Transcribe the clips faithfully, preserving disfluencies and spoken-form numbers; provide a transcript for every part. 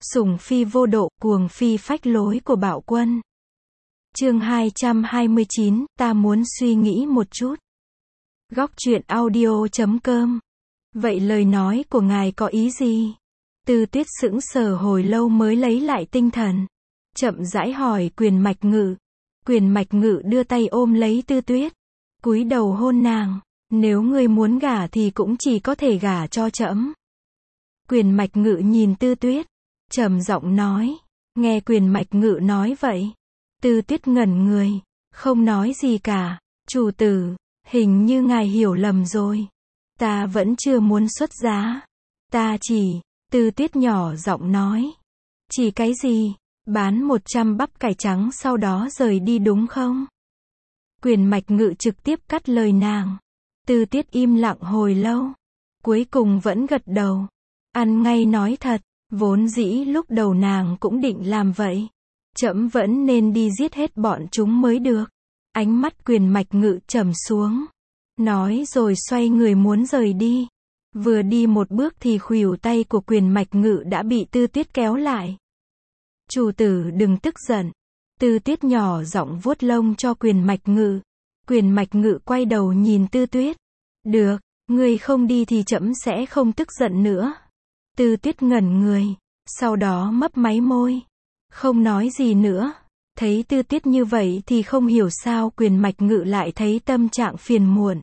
Sủng phi vô độ, cuồng phi phách lối của Bạo Quân. Chương hai trăm hai mươi chín, ta muốn suy nghĩ một chút. Góc truyện audio chấm com. Vậy lời nói của ngài có ý gì? Tư Tuyết sững sờ hồi lâu mới lấy lại tinh thần. Chậm rãi hỏi Quyền Mạch Ngự. Quyền Mạch Ngự đưa tay ôm lấy Tư Tuyết, cúi đầu hôn nàng. Nếu ngươi muốn gả thì cũng chỉ có thể gả cho trẫm. Quyền Mạch Ngự nhìn Tư Tuyết, trầm giọng nói. Nghe Quyền Mạch Ngự nói vậy, Tư Tuyết ngẩn người, không nói gì cả. Chủ tử, hình như ngài hiểu lầm rồi. Ta vẫn chưa muốn xuất giá. Ta chỉ, Tư Tuyết nhỏ giọng nói. Chỉ cái gì? Bán một trăm bắp cải trắng sau đó rời đi đúng không? Quyền Mạch Ngự trực tiếp cắt lời nàng. Tư Tuyết im lặng hồi lâu, cuối cùng vẫn gật đầu. Ăn ngay nói thật, vốn dĩ lúc đầu nàng cũng định làm vậy. Trẫm vẫn nên đi giết hết bọn chúng mới được. Ánh mắt Quyền Mạch Ngự trầm xuống, nói rồi xoay người muốn rời đi. Vừa đi một bước thì khuỷu tay của Quyền Mạch Ngự đã bị Tư Tuyết kéo lại. Chủ tử đừng tức giận. Tư Tuyết nhỏ giọng vuốt lông cho Quyền Mạch Ngự. Quyền Mạch Ngự quay đầu nhìn Tư Tuyết. Được, ngươi không đi thì trẫm sẽ không tức giận nữa. Tư Tuyết ngẩn người, sau đó mấp máy môi, không nói gì nữa. Thấy Tư Tuyết như vậy thì không hiểu sao Quyền Mạch Ngự lại thấy tâm trạng phiền muộn.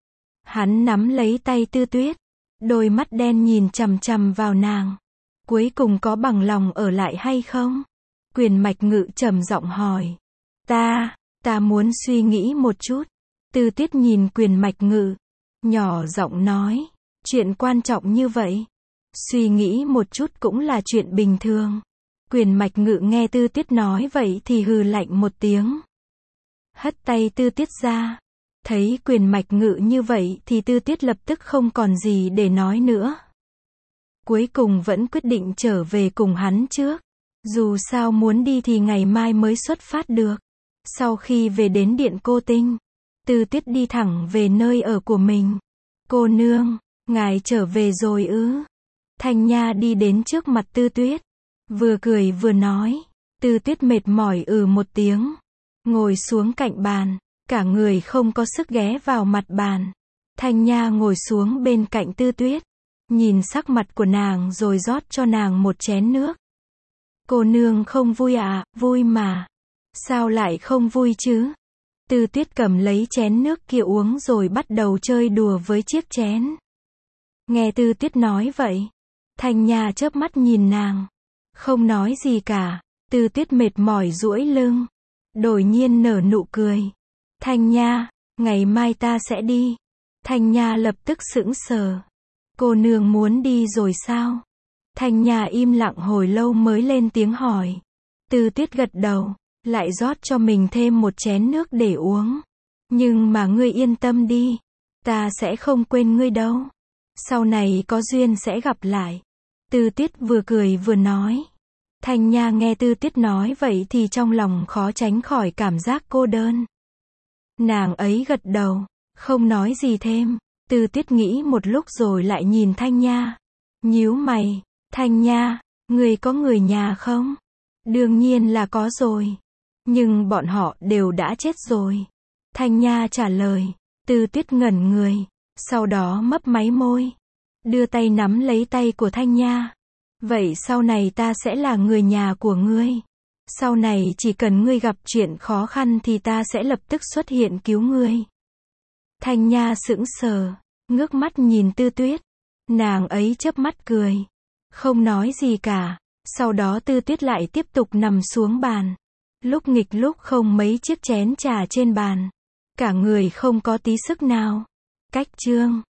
Hắn nắm lấy tay Tư Tuyết, đôi mắt đen nhìn chằm chằm vào nàng. Cuối cùng có bằng lòng ở lại hay không? Quyền Mạch Ngự trầm giọng hỏi. Ta, ta muốn suy nghĩ một chút. Tư Tuyết nhìn Quyền Mạch Ngự, nhỏ giọng nói. Chuyện quan trọng như vậy, suy nghĩ một chút cũng là chuyện bình thường. Quyền Mạch Ngự nghe Tư Tuyết nói vậy thì hừ lạnh một tiếng, hất tay Tư Tuyết ra. Thấy Quyền Mạch Ngự như vậy thì Tư Tuyết lập tức không còn gì để nói nữa. Cuối cùng vẫn quyết định trở về cùng hắn trước. Dù sao muốn đi thì ngày mai mới xuất phát được. Sau khi về đến Điện Cô Tinh, Tư Tuyết đi thẳng về nơi ở của mình. Cô nương, ngài trở về rồi ư? Thanh Nha đi đến trước mặt Tư Tuyết, vừa cười vừa nói. Tư Tuyết mệt mỏi ừ một tiếng, ngồi xuống cạnh bàn, cả người không có sức ghé vào mặt bàn. Thanh Nha ngồi xuống bên cạnh Tư Tuyết, nhìn sắc mặt của nàng rồi rót cho nàng một chén nước. Cô nương không vui à? Vui mà. Sao lại không vui chứ? Tư Tuyết cầm lấy chén nước kia uống rồi bắt đầu chơi đùa với chiếc chén. Nghe Tư Tuyết nói vậy, Thanh Nha chớp mắt nhìn nàng, không nói gì cả. Tư Tuyết mệt mỏi duỗi lưng, đột nhiên nở nụ cười. Thanh Nha, ngày mai ta sẽ đi. Thanh Nha lập tức sững sờ. Cô nương muốn đi rồi sao? Thanh Nha im lặng hồi lâu mới lên tiếng hỏi. Tư Tuyết gật đầu, lại rót cho mình thêm một chén nước để uống. Nhưng mà ngươi yên tâm đi, ta sẽ không quên ngươi đâu. Sau này có duyên sẽ gặp lại. Tư Tuyết vừa cười vừa nói. Thanh Nha nghe Tư Tuyết nói vậy thì trong lòng khó tránh khỏi cảm giác cô đơn. Nàng ấy gật đầu, không nói gì thêm. Tư Tuyết nghĩ một lúc rồi lại nhìn Thanh Nha, nhíu mày. Thanh Nha, người có người nhà không? Đương nhiên là có rồi. Nhưng bọn họ đều đã chết rồi. Thanh Nha trả lời. Tư Tuyết ngẩn người, sau đó mấp máy môi, đưa tay nắm lấy tay của Thanh Nha. Vậy sau này ta sẽ là người nhà của ngươi. Sau này chỉ cần ngươi gặp chuyện khó khăn thì ta sẽ lập tức xuất hiện cứu ngươi. Thanh Nha sững sờ, ngước mắt nhìn Tư Tuyết. Nàng ấy chớp mắt cười, không nói gì cả. Sau đó Tư Tuyết lại tiếp tục nằm xuống bàn, lúc nghịch lúc không mấy chiếc chén trà trên bàn. Cả người không có tí sức nào. Cách chương